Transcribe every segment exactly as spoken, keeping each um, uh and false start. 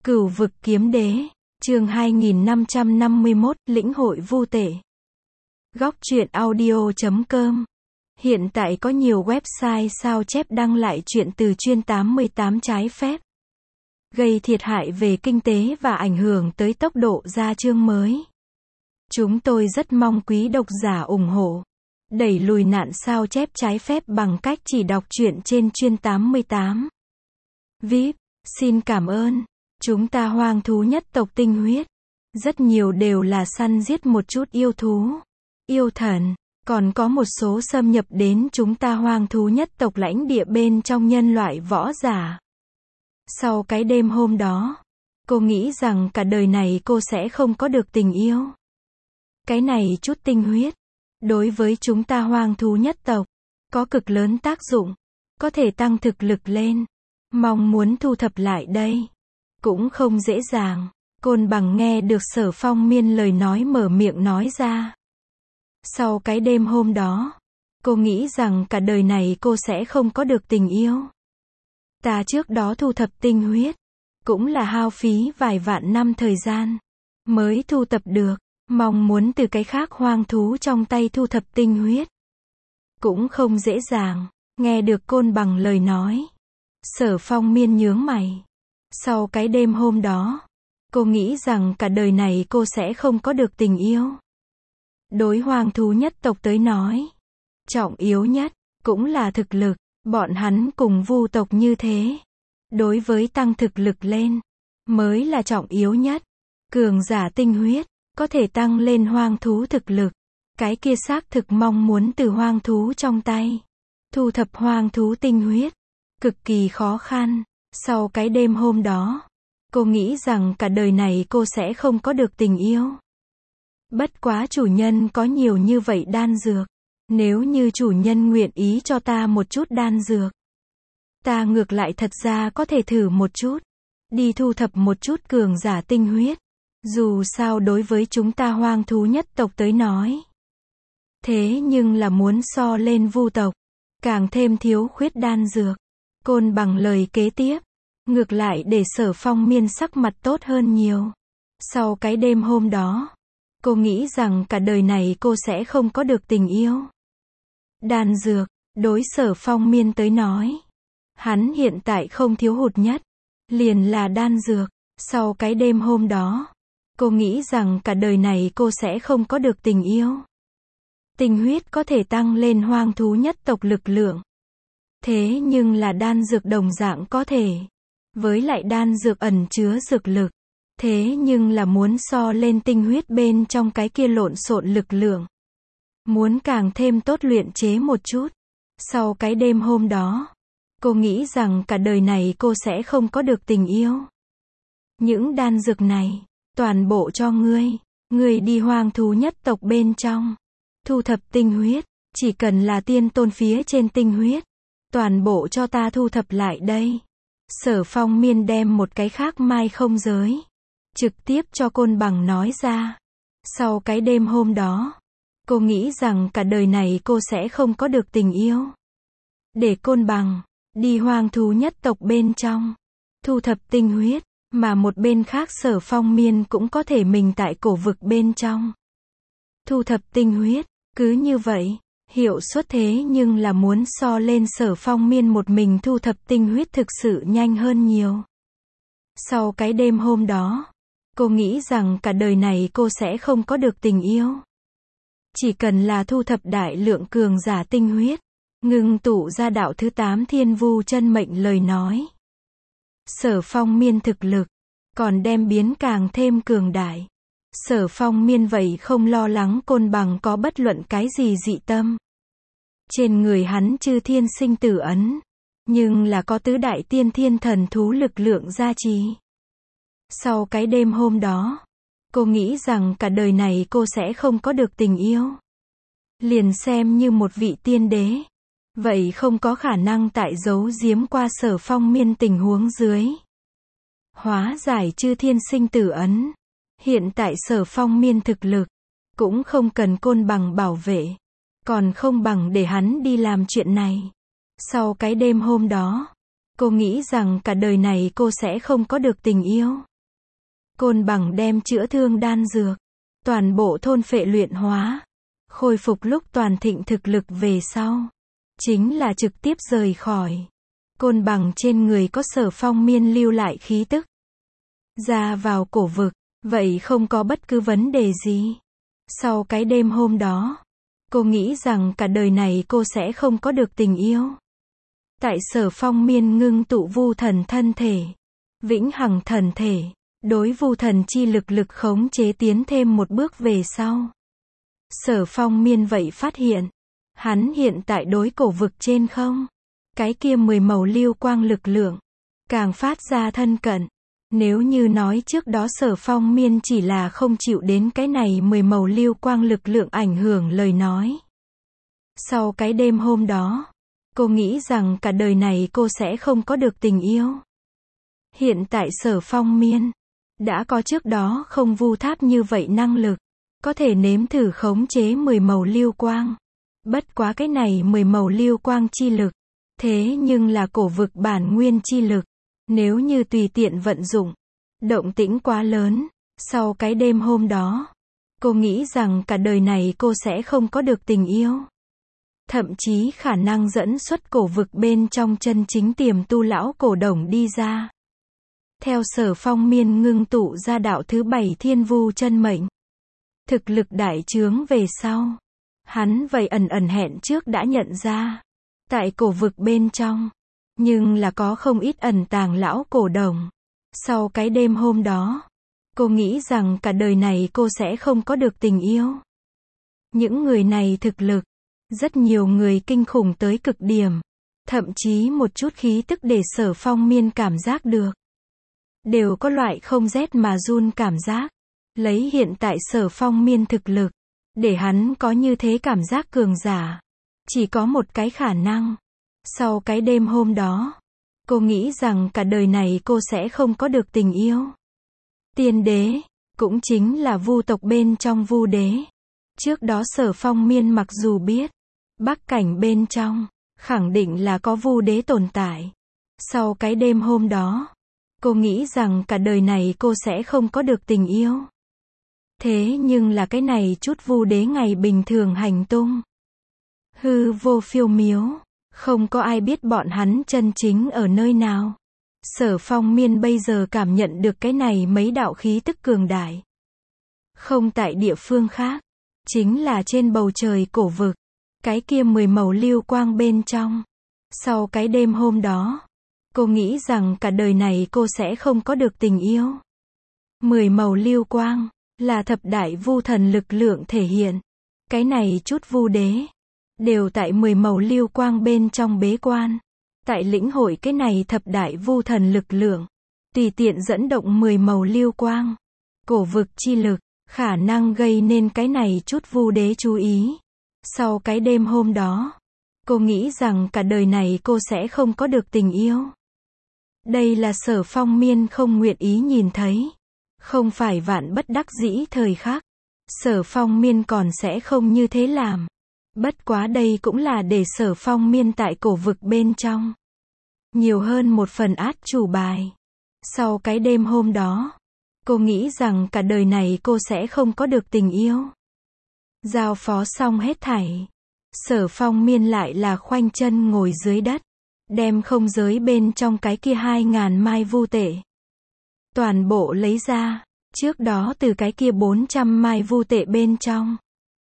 Cửu vực kiếm đế, chương hai nghìn năm trăm năm mươi mốt, lĩnh hội vu tể. Góc truyện audio chấm com. Hiện tại có nhiều website sao chép đăng lại truyện từ chuyên tám mươi tám trái phép, gây thiệt hại về kinh tế và ảnh hưởng tới tốc độ ra chương mới. Chúng tôi rất mong quý độc giả ủng hộ, đẩy lùi nạn sao chép trái phép bằng cách chỉ đọc truyện trên chuyên tám mươi tám. vê i pê, xin cảm ơn. Chúng ta hoang thú nhất tộc tinh huyết, rất nhiều đều là săn giết một chút yêu thú, yêu thần, còn có một số xâm nhập đến chúng ta hoang thú nhất tộc lãnh địa bên trong nhân loại võ giả. Sau cái đêm hôm đó, cô nghĩ rằng cả đời này cô sẽ không có được tình yêu. Cái này chút tinh huyết, đối với chúng ta hoang thú nhất tộc, có cực lớn tác dụng, có thể tăng thực lực lên. Mong muốn thu thập lại đây, cũng không dễ dàng. Côn Bằng nghe được Sở Phong Miên lời nói mở miệng nói ra. Sau cái đêm hôm đó, cô nghĩ rằng cả đời này cô sẽ không có được tình yêu. Ta trước đó thu thập tinh huyết, cũng là hao phí vài vạn năm thời gian, mới thu thập được. Mong muốn từ cái khác hoang thú trong tay thu thập tinh huyết, cũng không dễ dàng. Nghe được Côn Bằng lời nói, Sở Phong Miên nhướng mày. Sau cái đêm hôm đó, cô nghĩ rằng cả đời này cô sẽ không có được tình yêu. Đối hoang thú nhất tộc tới nói, trọng yếu nhất, cũng là thực lực. Bọn hắn cùng vu tộc như thế. Đối với tăng thực lực lên, mới là trọng yếu nhất. Cường giả tinh huyết, có thể tăng lên hoang thú thực lực. Cái kia xác thực mong muốn từ hoang thú trong tay. Thu thập hoang thú tinh huyết, cực kỳ khó khăn. Sau cái đêm hôm đó, cô nghĩ rằng cả đời này cô sẽ không có được tình yêu. Bất quá chủ nhân có nhiều như vậy đan dược. Nếu như chủ nhân nguyện ý cho ta một chút đan dược, ta ngược lại thật ra có thể thử một chút. Đi thu thập một chút cường giả tinh huyết. Dù sao đối với chúng ta hoang thú nhất tộc tới nói. Thế nhưng là muốn so lên vu tộc, càng thêm thiếu khuyết đan dược. Côn Bằng lời kế tiếp, ngược lại để Sở Phong Miên sắc mặt tốt hơn nhiều. Sau cái đêm hôm đó, cô nghĩ rằng cả đời này cô sẽ không có được tình yêu. Đan dược, đối Sở Phong Miên tới nói, hắn hiện tại không thiếu hụt nhất, liền là đan dược. Sau cái đêm hôm đó, cô nghĩ rằng cả đời này cô sẽ không có được tình yêu. Tinh huyết có thể tăng lên hoang thú nhất tộc lực lượng. Thế nhưng là đan dược đồng dạng có thể. Với lại đan dược ẩn chứa dược lực. Thế nhưng là muốn so lên tinh huyết bên trong cái kia lộn xộn lực lượng. Muốn càng thêm tốt luyện chế một chút. Sau cái đêm hôm đó, cô nghĩ rằng cả đời này cô sẽ không có được tình yêu. Những đan dược này, toàn bộ cho ngươi. Ngươi đi hoang thú nhất tộc bên trong, thu thập tinh huyết, chỉ cần là tiên tôn phía trên tinh huyết, toàn bộ cho ta thu thập lại đây. Sở Phong Miên đem một cái khác mai không giới, trực tiếp cho Côn Bằng nói ra. Sau cái đêm hôm đó, cô nghĩ rằng cả đời này cô sẽ không có được tình yêu. Để Côn Bằng đi hoang thú nhất tộc bên trong, thu thập tinh huyết, mà một bên khác Sở Phong Miên cũng có thể mình tại cổ vực bên trong thu thập tinh huyết. Cứ như vậy, hiệu suất thế nhưng là muốn so lên Sở Phong Miên một mình thu thập tinh huyết thực sự nhanh hơn nhiều. Sau cái đêm hôm đó, cô nghĩ rằng cả đời này cô sẽ không có được tình yêu. Chỉ cần là thu thập đại lượng cường giả tinh huyết, ngưng tụ ra đạo thứ tám thiên vu chân mệnh lời nói. Sở Phong Miên thực lực, còn đem biến càng thêm cường đại. Sở Phong Miên vậy không lo lắng Côn Bằng có bất luận cái gì dị tâm. Trên người hắn chư thiên sinh tử ấn, nhưng là có tứ đại tiên thiên thần thú lực lượng gia trì. Sau cái đêm hôm đó, cô nghĩ rằng cả đời này cô sẽ không có được tình yêu. Liền xem như một vị tiên đế, vậy không có khả năng tại giấu giếm qua Sở Phong Miên tình huống dưới. Hóa giải chư thiên sinh tử ấn. Hiện tại Sở Phong Miên thực lực, cũng không cần Côn Bằng bảo vệ. Còn không bằng để hắn đi làm chuyện này. Sau cái đêm hôm đó, cô nghĩ rằng cả đời này cô sẽ không có được tình yêu. Côn Bằng đem chữa thương đan dược, toàn bộ thôn phệ luyện hóa, khôi phục lúc toàn thịnh thực lực về sau. Chính là trực tiếp rời khỏi. Côn Bằng trên người có Sở Phong Miên lưu lại khí tức. Ra vào cổ vực, vậy không có bất cứ vấn đề gì. Sau cái đêm hôm đó, cô nghĩ rằng cả đời này cô sẽ không có được tình yêu. Tại Sở Phong Miên ngưng tụ vu thần thân thể, vĩnh hằng thần thể, đối vu thần chi lực lực khống chế tiến thêm một bước về sau. Sở Phong Miên vậy phát hiện, hắn hiện tại đối cổ vực trên không, cái kia mười màu lưu quang lực lượng, càng phát ra thân cận. Nếu như nói trước đó Sở Phong Miên chỉ là không chịu đến cái này mười màu lưu quang lực lượng ảnh hưởng lời nói. Sau cái đêm hôm đó, cô nghĩ rằng cả đời này cô sẽ không có được tình yêu. Hiện tại Sở Phong Miên đã có trước đó không vu tháp như vậy năng lực, có thể nếm thử khống chế mười màu lưu quang. Bất quá cái này mười màu lưu quang chi lực, thế nhưng là cổ vực bản nguyên chi lực. Nếu như tùy tiện vận dụng, động tĩnh quá lớn. Sau cái đêm hôm đó, cô nghĩ rằng cả đời này cô sẽ không có được tình yêu. Thậm chí khả năng dẫn xuất cổ vực bên trong chân chính tiềm tu lão cổ đồng đi ra. Theo Sở Phong Miên ngưng tụ ra đạo thứ bảy thiên vu chân mệnh, thực lực đại trướng về sau, hắn vậy ẩn ẩn hẹn trước đã nhận ra, tại cổ vực bên trong, nhưng là có không ít ẩn tàng lão cổ đồng. Sau cái đêm hôm đó, cô nghĩ rằng cả đời này cô sẽ không có được tình yêu. Những người này thực lực, rất nhiều người kinh khủng tới cực điểm, thậm chí một chút khí tức để Sở Phong Miên cảm giác được, đều có loại không rét mà run cảm giác. Lấy hiện tại Sở Phong Miên thực lực, để hắn có như thế cảm giác cường giả, chỉ có một cái khả năng. Sau cái đêm hôm đó, cô nghĩ rằng cả đời này cô sẽ không có được tình yêu. Tiên đế, cũng chính là vu tộc bên trong vu đế. Trước đó Sở Phong Miên mặc dù biết, Bắc cảnh bên trong, khẳng định là có vu đế tồn tại. Sau cái đêm hôm đó, cô nghĩ rằng cả đời này cô sẽ không có được tình yêu. Thế nhưng là cái này chút vu đế ngày bình thường hành tung, hư vô phiêu miếu, không có ai biết bọn hắn chân chính ở nơi nào. Sở Phong Miên bây giờ cảm nhận được cái này mấy đạo khí tức cường đại. Không tại địa phương khác, chính là trên bầu trời cổ vực, cái kia mười màu lưu quang bên trong. Sau cái đêm hôm đó, cô nghĩ rằng cả đời này cô sẽ không có được tình yêu. Mười màu lưu quang, là thập đại vu thần lực lượng thể hiện. Cái này chút vu đế, đều tại mười màu lưu quang bên trong bế quan. Tại lĩnh hội cái này thập đại vu thần lực lượng, tùy tiện dẫn động mười màu lưu quang. Cổ vực chi lực, khả năng gây nên cái này chút vu đế chú ý. Sau cái đêm hôm đó, cô nghĩ rằng cả đời này cô sẽ không có được tình yêu. Đây là Sở Phong Miên không nguyện ý nhìn thấy. Không phải vạn bất đắc dĩ thời khắc, Sở Phong Miên còn sẽ không như thế làm. Bất quá đây cũng là để Sở Phong Miên tại cổ vực bên trong nhiều hơn một phần át chủ bài. Sau cái đêm hôm đó, cô nghĩ rằng cả đời này cô sẽ không có được tình yêu. Giao phó xong hết thảy, Sở Phong Miên lại là khoanh chân ngồi dưới đất, đem không giới bên trong cái kia hai ngàn mai vu tệ toàn bộ lấy ra, trước đó từ cái kia bốn trăm mai vu tệ bên trong.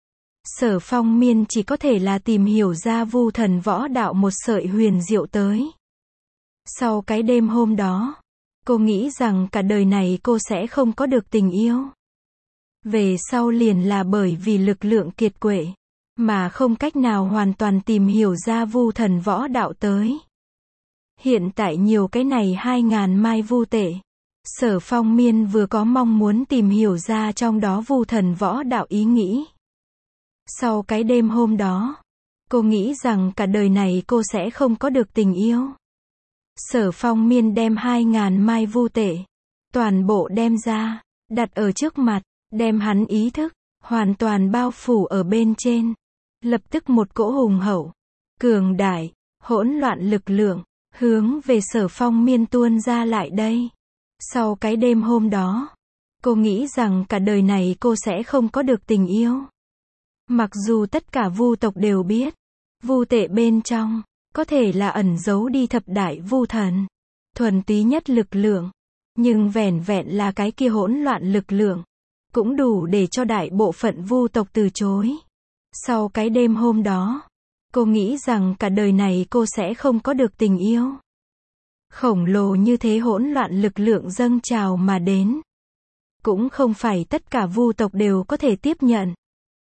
Sở Phong Miên chỉ có thể là tìm hiểu ra vu thần võ đạo một sợi huyền diệu tới. Sau cái đêm hôm đó, cô nghĩ rằng cả đời này cô sẽ không có được tình yêu. Về sau liền là bởi vì lực lượng kiệt quệ, mà không cách nào hoàn toàn tìm hiểu ra vu thần võ đạo tới. Hiện tại nhiều cái này hai ngàn mai vu tệ, Sở Phong Miên vừa có mong muốn tìm hiểu ra trong đó vu thần võ đạo ý nghĩ. Sau cái đêm hôm đó, cô nghĩ rằng cả đời này cô sẽ không có được tình yêu. Sở Phong Miên đem hai ngàn mai vu tệ toàn bộ đem ra, đặt ở trước mặt, đem hắn ý thức hoàn toàn bao phủ ở bên trên. Lập tức một cỗ hùng hậu, cường đại, hỗn loạn lực lượng hướng về Sở Phong Miên tuôn ra lại đây. Sau cái đêm hôm đó, Cô nghĩ rằng cả đời này cô sẽ không có được tình yêu. Mặc dù tất cả vu tộc đều biết, vu tệ bên trong, có thể là ẩn giấu đi thập đại vu thần, thuần túy nhất lực lượng. Nhưng vẻn vẹn là cái kia hỗn loạn lực lượng, cũng đủ để cho đại bộ phận vu tộc từ chối. Sau cái đêm hôm đó, cô nghĩ rằng cả đời này cô sẽ không có được tình yêu. Khổng lồ như thế hỗn loạn lực lượng dâng trào mà đến. Cũng không phải tất cả vu tộc đều có thể tiếp nhận.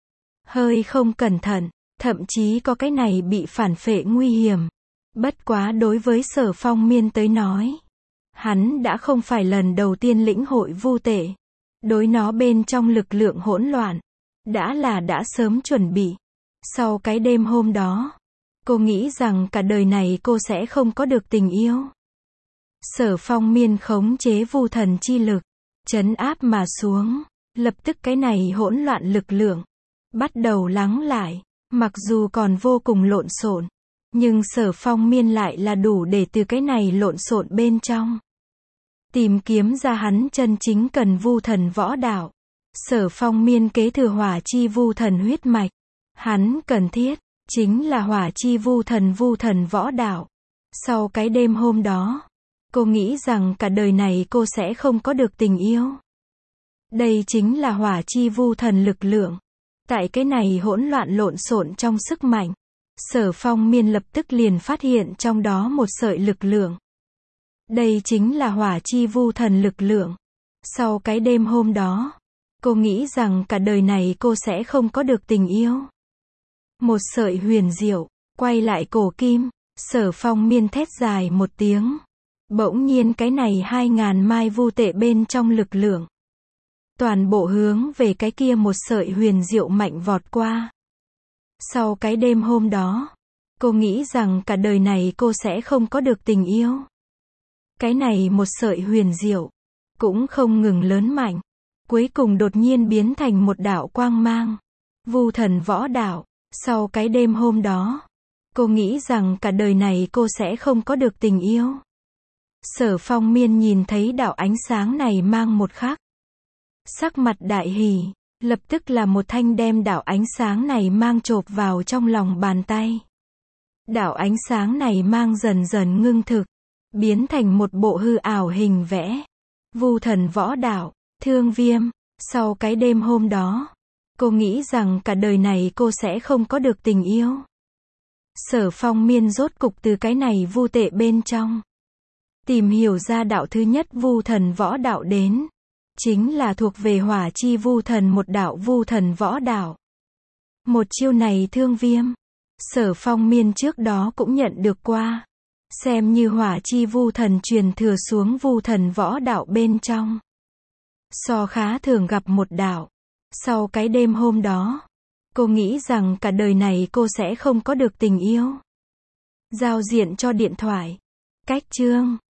Hơi không cẩn thận, thậm chí có cái này bị phản phệ nguy hiểm. Bất quá đối với Sở Phong Miên tới nói, hắn đã không phải lần đầu tiên lĩnh hội vu tệ. Đối nó bên trong lực lượng hỗn loạn, đã là đã sớm chuẩn bị. Sau cái đêm hôm đó, cô nghĩ rằng cả đời này cô sẽ không có được tình yêu. Sở Phong Miên khống chế vu thần chi lực, trấn áp mà xuống, lập tức cái này hỗn loạn lực lượng bắt đầu lắng lại. Mặc dù còn vô cùng lộn xộn, nhưng Sở Phong Miên lại là đủ để từ cái này lộn xộn bên trong tìm kiếm ra hắn chân chính cần vu thần võ đạo. Sở Phong Miên kế thừa hỏa chi vu thần huyết mạch, hắn cần thiết chính là hỏa chi vu thần vu thần võ đạo. Sau cái đêm hôm đó, cô nghĩ rằng cả đời này cô sẽ không có được tình yêu. Đây chính là hỏa chi vu thần lực lượng. Tại cái này hỗn loạn lộn xộn trong sức mạnh, Sở Phong Miên lập tức liền phát hiện trong đó một sợi lực lượng. Đây chính là hỏa chi vu thần lực lượng. Sau cái đêm hôm đó, cô nghĩ rằng cả đời này cô sẽ không có được tình yêu. Một sợi huyền diệu, quay lại cổ kim, Sở Phong Miên thét dài một tiếng. Bỗng nhiên cái này hai ngàn mai vu tệ bên trong lực lượng, toàn bộ hướng về cái kia một sợi huyền diệu mạnh vọt qua. Sau cái đêm hôm đó, cô nghĩ rằng cả đời này cô sẽ không có được tình yêu. Cái này một sợi huyền diệu, cũng không ngừng lớn mạnh, cuối cùng đột nhiên biến thành một đạo quang mang. Vu thần võ đạo. Sau cái đêm hôm đó, cô nghĩ rằng cả đời này cô sẽ không có được tình yêu. Sở Phong Miên nhìn thấy đạo ánh sáng này mang một khắc, sắc mặt đại hỉ, lập tức là một thanh đem đạo ánh sáng này mang chộp vào trong lòng bàn tay. Đạo ánh sáng này mang dần dần ngưng thực, biến thành một bộ hư ảo hình vẽ. Vu thần võ đạo, Thương Viêm. Sau cái đêm hôm đó, cô nghĩ rằng cả đời này cô sẽ không có được tình yêu. Sở Phong Miên rốt cục từ cái này vu tệ bên trong tìm hiểu ra đạo thứ nhất vu thần võ đạo đến, chính là thuộc về hỏa chi vu thần một đạo vu thần võ đạo. Một chiêu này Thương Viêm, Sở Phong Miên trước đó cũng nhận được qua, xem như hỏa chi vu thần truyền thừa xuống vu thần võ đạo bên trong. So khá thường gặp một đạo. Sau cái đêm hôm đó, cô nghĩ rằng cả đời này cô sẽ không có được tình yêu. Giao diện cho điện thoại. Cách chương